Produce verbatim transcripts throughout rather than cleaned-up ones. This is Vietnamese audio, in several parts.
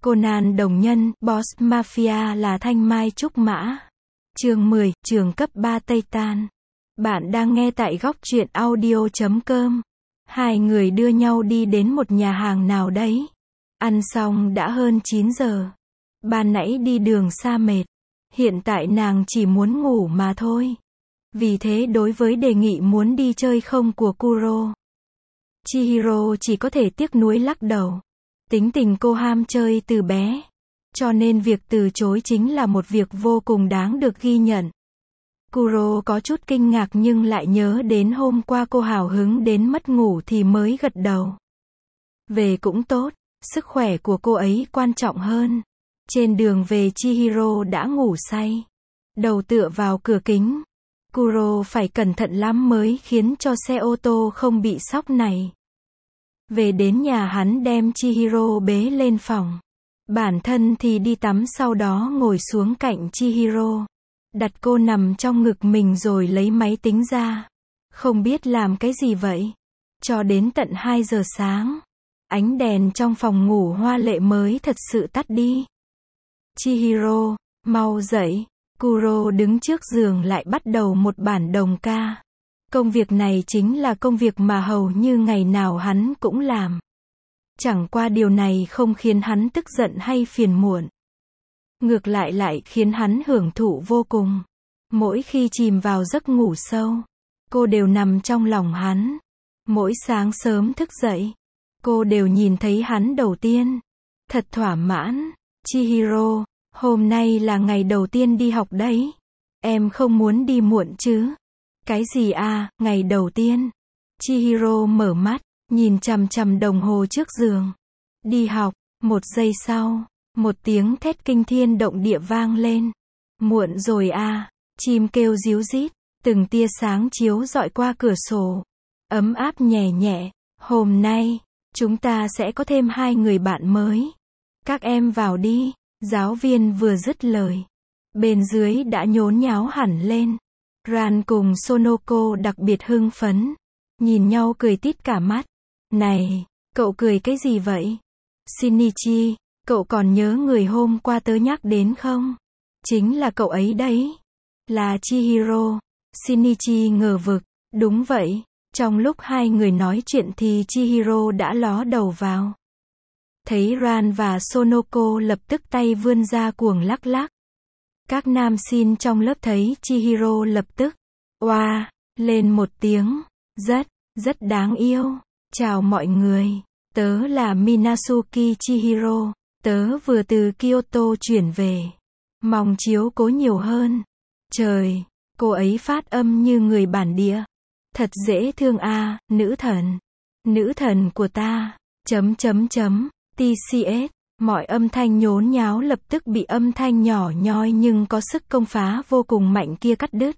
Conan đồng nhân, Boss Mafia là thanh mai trúc mã. Chương mười, trường cấp ba Tây Tan. Bạn đang nghe tại góc truyện audio chấm com. Hai người đưa nhau đi đến một nhà hàng nào đấy. Ăn xong đã hơn chín giờ. Ban nãy đi đường xa mệt. Hiện tại nàng chỉ muốn ngủ mà thôi. Vì thế đối với đề nghị muốn đi chơi không của Kuro, Chihiro chỉ có thể tiếc nuối lắc đầu. Tính tình cô ham chơi từ bé, cho nên việc từ chối chính là một việc vô cùng đáng được ghi nhận. Kuro có chút kinh ngạc nhưng lại nhớ đến hôm qua cô hào hứng đến mất ngủ thì mới gật đầu. Về cũng tốt, sức khỏe của cô ấy quan trọng hơn. Trên đường về Chihiro đã ngủ say, đầu tựa vào cửa kính. Kuro phải cẩn thận lắm mới khiến cho xe ô tô không bị sóc này. Về đến nhà hắn đem Chihiro bế lên phòng. Bản thân thì đi tắm, sau đó ngồi xuống cạnh Chihiro. Đặt cô nằm trong ngực mình rồi lấy máy tính ra. Không biết làm cái gì vậy. Cho đến tận hai giờ sáng. Ánh đèn trong phòng ngủ hoa lệ mới thật sự tắt đi. Chihiro, mau dậy. Kuro đứng trước giường lại bắt đầu một bản đồng ca. Công việc này chính là công việc mà hầu như ngày nào hắn cũng làm. Chẳng qua điều này không khiến hắn tức giận hay phiền muộn. Ngược lại lại khiến hắn hưởng thụ vô cùng. Mỗi khi chìm vào giấc ngủ sâu, cô đều nằm trong lòng hắn. Mỗi sáng sớm thức dậy, cô đều nhìn thấy hắn đầu tiên. Thật thỏa mãn. Chihiro, hôm nay là ngày đầu tiên đi học đấy. Em không muốn đi muộn chứ? Cái gì à, ngày đầu tiên? Chihiro mở mắt, nhìn chằm chằm đồng hồ trước giường. Đi học, một giây sau, một tiếng thét kinh thiên động địa vang lên. Muộn rồi à, chim kêu ríu rít, từng tia sáng chiếu rọi qua cửa sổ. Ấm áp nhẹ nhẹ, hôm nay, chúng ta sẽ có thêm hai người bạn mới. Các em vào đi. Giáo viên vừa dứt lời, bên dưới đã nhốn nháo hẳn lên. Ran cùng Sonoko đặc biệt hưng phấn, nhìn nhau cười tít cả mắt. Này, cậu cười cái gì vậy? Shinichi, cậu còn nhớ người hôm qua tớ nhắc đến không? Chính là cậu ấy đấy. Là Chihiro. Shinichi ngờ vực. Đúng vậy. Trong lúc hai người nói chuyện thì Chihiro đã ló đầu vào. Thấy Ran và Sonoko lập tức tay vươn ra cuồng lắc lắc. Các nam sinh trong lớp thấy Chihiro lập tức oa lên một tiếng. Rất, rất đáng yêu. Chào mọi người. Tớ là Minasuki Chihiro. Tớ vừa từ Kyoto chuyển về. Mong chiếu cố nhiều hơn. Trời, cô ấy phát âm như người bản địa. Thật dễ thương à, nữ thần. Nữ thần của ta. Chấm chấm chấm. tê xê ét, mọi âm thanh nhốn nháo lập tức bị âm thanh nhỏ nhoi nhưng có sức công phá vô cùng mạnh kia cắt đứt.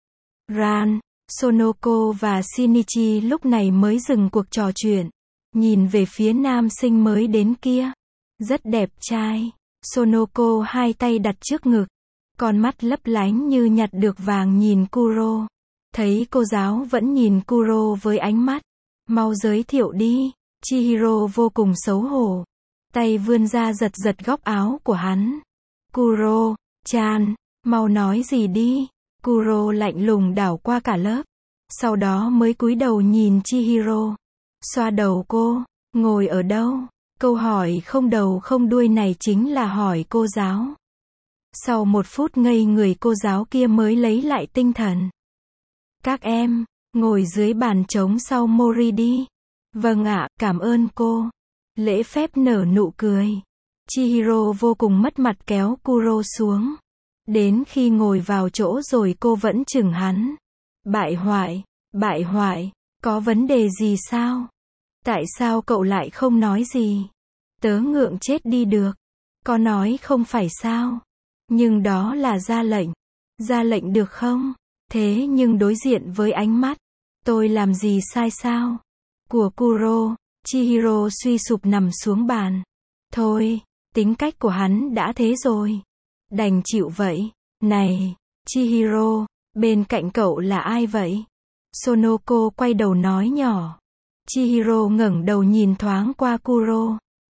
Ran, Sonoko và Shinichi lúc này mới dừng cuộc trò chuyện, nhìn về phía nam sinh mới đến kia. Rất đẹp trai. Sonoko hai tay đặt trước ngực, con mắt lấp lánh như nhặt được vàng nhìn Kuro. Thấy cô giáo vẫn nhìn Kuro với ánh mắt, mau giới thiệu đi. Chihiro vô cùng xấu hổ. Tay vươn ra giật giật góc áo của hắn. Kuro, chan, mau nói gì đi. Kuro lạnh lùng đảo qua cả lớp. Sau đó mới cúi đầu nhìn Chihiro. Xoa đầu cô, ngồi ở đâu? Câu hỏi không đầu không đuôi này chính là hỏi cô giáo. Sau một phút ngây người cô giáo kia mới lấy lại tinh thần. Các em, ngồi dưới bàn trống sau Mori đi. Vâng ạ, cảm ơn cô. Lễ phép nở nụ cười. Chihiro vô cùng mất mặt kéo Kuro xuống. Đến khi ngồi vào chỗ rồi cô vẫn chừng hắn. Bại hoại, bại hoại, có vấn đề gì sao? Tại sao cậu lại không nói gì? Tớ ngượng chết đi được. Có nói không phải sao? Nhưng đó là ra lệnh. Ra lệnh được không? Thế nhưng đối diện với ánh mắt, tôi làm gì sai sao? Của Kuro, Chihiro suy sụp nằm xuống bàn. Thôi, tính cách của hắn đã thế rồi. Đành chịu vậy. Này, Chihiro, bên cạnh cậu là ai vậy? Sonoko quay đầu nói nhỏ. Chihiro ngẩng đầu nhìn thoáng qua Kuro.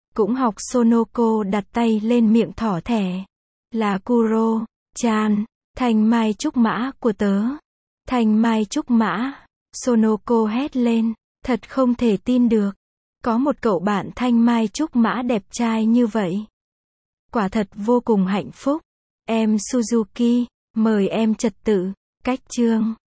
Cũng học Sonoko đặt tay lên miệng thỏ thẻ. Là Kuro, chan, thanh mai trúc mã của tớ. Thanh mai trúc mã. Sonoko hét lên. Thật không thể tin được. Có một cậu bạn thanh mai trúc mã đẹp trai như vậy. Quả thật vô cùng hạnh phúc. Em Suzuki, mời em trật tự. Cách chương.